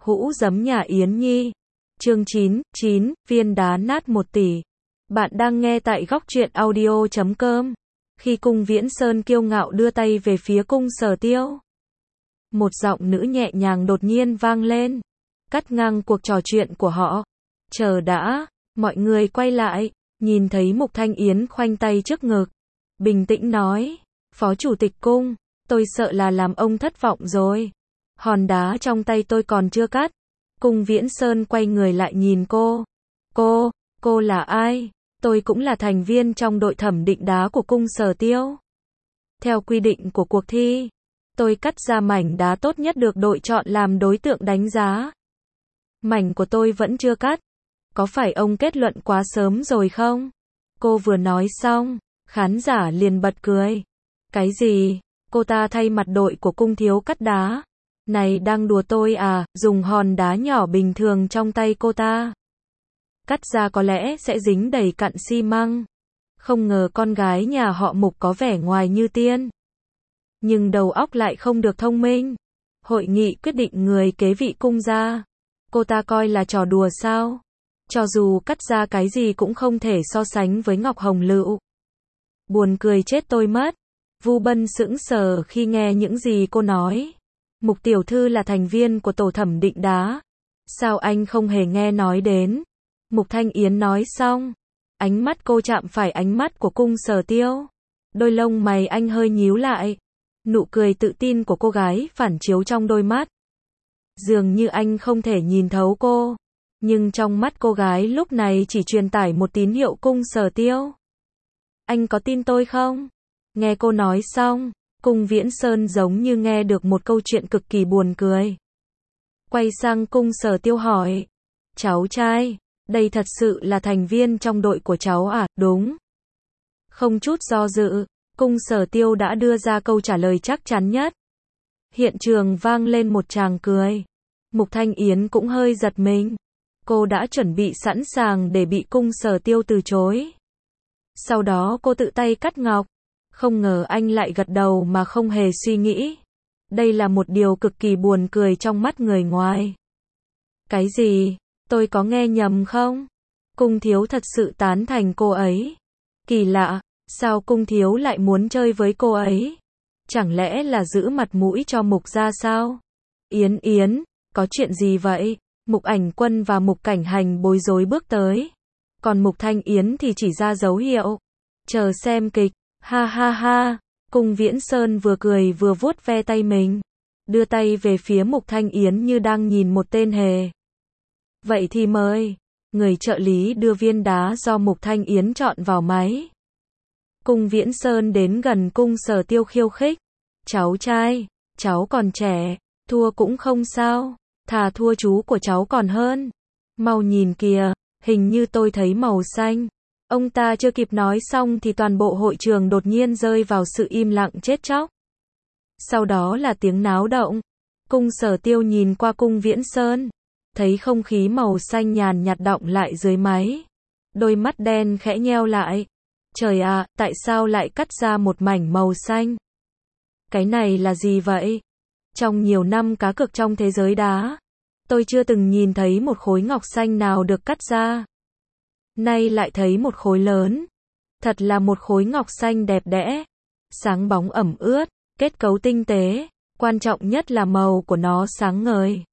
Hũ giấm nhà Yến Nhi. Chương 9, viên đá nát 1 tỷ. Bạn đang nghe tại góc truyện audio.com. Khi Cung Viễn Sơn kiêu ngạo đưa tay về phía Cung Sở Tiêu, một giọng nữ nhẹ nhàng đột nhiên vang lên, cắt ngang cuộc trò chuyện của họ. Chờ đã, mọi người quay lại, nhìn thấy Mục Thanh Yến khoanh tay trước ngực, bình tĩnh nói, Phó Chủ tịch Cung, tôi sợ là làm ông thất vọng rồi. Hòn đá trong tay tôi còn chưa cắt. Cung Viễn Sơn quay người lại nhìn cô. Cô là ai? Tôi cũng là thành viên trong đội thẩm định đá của Cung Sở Tiêu. Theo quy định của cuộc thi, tôi cắt ra mảnh đá tốt nhất được đội chọn làm đối tượng đánh giá. Mảnh của tôi vẫn chưa cắt. Có phải ông kết luận quá sớm rồi không? Cô vừa nói xong, khán giả liền bật cười. Cái gì? Cô ta thay mặt đội của Cung thiếu cắt đá. Này đang đùa tôi à? Dùng hòn đá nhỏ bình thường trong tay cô ta cắt ra có lẽ sẽ dính đầy cặn xi măng. Không ngờ con gái nhà họ Mục có vẻ ngoài như tiên, nhưng đầu óc lại không được thông minh. Hội nghị quyết định người kế vị Cung gia, cô ta coi là trò đùa sao? Cho dù cắt ra cái gì cũng không thể so sánh với Ngọc Hồng Lựu. Buồn cười chết tôi mất. Vu Bân sững sờ khi nghe những gì cô nói. Mục tiểu thư là thành viên của tổ thẩm định đá. Sao anh không hề nghe nói đến? Mục Thanh Yến nói xong, ánh mắt cô chạm phải ánh mắt của Cung Sở Tiêu. Đôi lông mày anh hơi nhíu lại. Nụ cười tự tin của cô gái phản chiếu trong đôi mắt. Dường như anh không thể nhìn thấu cô, nhưng trong mắt cô gái lúc này chỉ truyền tải một tín hiệu. Cung Sở Tiêu, anh có tin tôi không? Nghe cô nói xong, Cung Viễn Sơn giống như nghe được một câu chuyện cực kỳ buồn cười. Quay sang Cung Sở Tiêu hỏi, cháu trai, đây thật sự là thành viên trong đội của cháu à? Đúng. Không chút do dự, Cung Sở Tiêu đã đưa ra câu trả lời chắc chắn nhất. Hiện trường vang lên một tràng cười. Mục Thanh Yến cũng hơi giật mình. Cô đã chuẩn bị sẵn sàng để bị Cung Sở Tiêu từ chối. Sau đó cô tự tay cắt ngọc. Không ngờ anh lại gật đầu mà không hề suy nghĩ. Đây là một điều cực kỳ buồn cười trong mắt người ngoài. Cái gì? Tôi có nghe nhầm không? Cung thiếu thật sự tán thành cô ấy. Kỳ lạ, sao Cung thiếu lại muốn chơi với cô ấy? Chẳng lẽ là giữ mặt mũi cho Mục gia sao? Yến, có chuyện gì vậy? Mục Ảnh Quân và Mục Cảnh Hành bối rối bước tới. Còn Mục Thanh Yến thì chỉ ra dấu hiệu. Chờ xem kịch. Ha ha ha. Cung Viễn Sơn vừa cười vừa vuốt ve tay mình, đưa tay về phía Mục Thanh Yến như đang nhìn một tên hề. Vậy thì mời. Người trợ lý đưa viên đá do Mục Thanh Yến chọn vào máy. Cung Viễn Sơn đến gần Cung Sở Tiêu khiêu khích. Cháu trai, cháu còn trẻ, thua cũng không sao, thà thua chú của cháu còn hơn. Mau nhìn kìa, hình như tôi thấy màu xanh. Ông ta chưa kịp nói xong thì toàn bộ hội trường đột nhiên rơi vào sự im lặng chết chóc. Sau đó là tiếng náo động. Cung Sở Tiêu nhìn qua Cung Viễn Sơn, thấy không khí màu xanh nhàn nhạt đọng lại dưới máy. Đôi mắt đen khẽ nheo lại. Trời ạ, tại sao lại cắt ra một mảnh màu xanh? Cái này là gì vậy? Trong nhiều năm cá cược trong thế giới đá, tôi chưa từng nhìn thấy một khối ngọc xanh nào được cắt ra. Nay lại thấy một khối lớn. Thật là một khối ngọc xanh đẹp đẽ. Sáng bóng ẩm ướt, kết cấu tinh tế. Quan trọng nhất là màu của nó sáng ngời.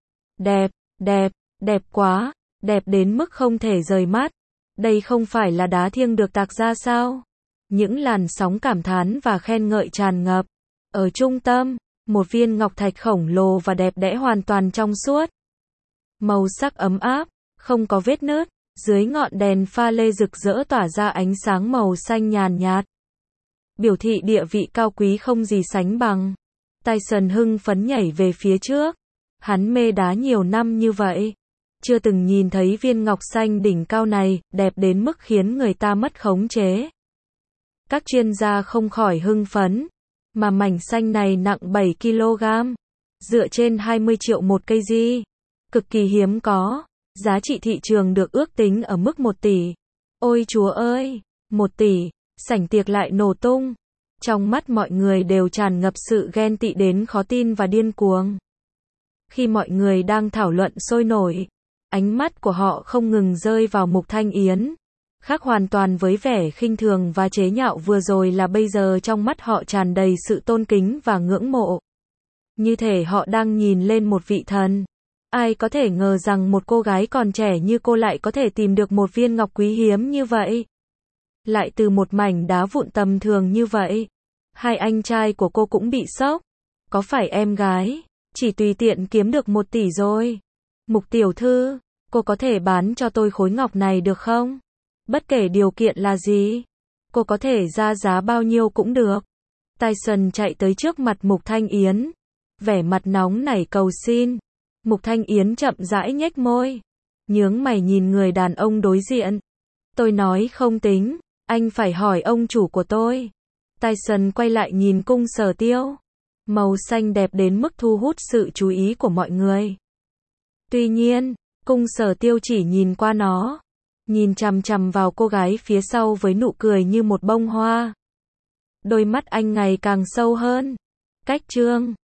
Đẹp quá. Đẹp đến mức không thể rời mắt. Đây không phải là đá thiêng được tạc ra sao? Những làn sóng cảm thán và khen ngợi tràn ngập. Ở trung tâm, một viên ngọc thạch khổng lồ và đẹp đẽ hoàn toàn trong suốt. Màu sắc ấm áp, không có vết nứt. Dưới ngọn đèn pha lê rực rỡ tỏa ra ánh sáng màu xanh nhàn nhạt, biểu thị địa vị cao quý không gì sánh bằng. Tyson hưng phấn nhảy về phía trước. Hắn mê đá nhiều năm như vậy, chưa từng nhìn thấy viên ngọc xanh đỉnh cao này, đẹp đến mức khiến người ta mất khống chế. Các chuyên gia không khỏi hưng phấn, mà mảnh xanh này nặng 7 kg, dựa trên 20 triệu một kg, cực kỳ hiếm có. Giá trị thị trường được ước tính ở mức 1 tỷ. Ôi chúa ơi, 1 tỷ, sảnh tiệc lại nổ tung. Trong mắt mọi người đều tràn ngập sự ghen tị đến khó tin và điên cuồng. Khi mọi người đang thảo luận sôi nổi, ánh mắt của họ không ngừng rơi vào Mục Thanh Yến. Khác hoàn toàn với vẻ khinh thường và chế nhạo vừa rồi là bây giờ trong mắt họ tràn đầy sự tôn kính và ngưỡng mộ. Như thể họ đang nhìn lên một vị thần. Ai có thể ngờ rằng một cô gái còn trẻ như cô lại có thể tìm được một viên ngọc quý hiếm như vậy. Lại từ một mảnh đá vụn tầm thường như vậy. Hai anh trai của cô cũng bị sốc. Có phải em gái chỉ tùy tiện kiếm được 1 tỷ rồi? Mục tiểu thư, cô có thể bán cho tôi khối ngọc này được không? Bất kể điều kiện là gì, cô có thể ra giá bao nhiêu cũng được. Tyson chạy tới trước mặt Mục Thanh Yến, vẻ mặt nóng nảy cầu xin. Mục Thanh Yến chậm rãi nhếch môi, nhướng mày nhìn người đàn ông đối diện. Tôi nói không tính, anh phải hỏi ông chủ của tôi. Tyson quay lại nhìn cung Sở Tiêu, màu xanh đẹp đến mức thu hút sự chú ý của mọi người. Tuy nhiên, cung Sở Tiêu chỉ nhìn qua nó, nhìn chằm chằm vào cô gái phía sau với nụ cười như một bông hoa. Đôi mắt anh ngày càng sâu hơn. Cách chương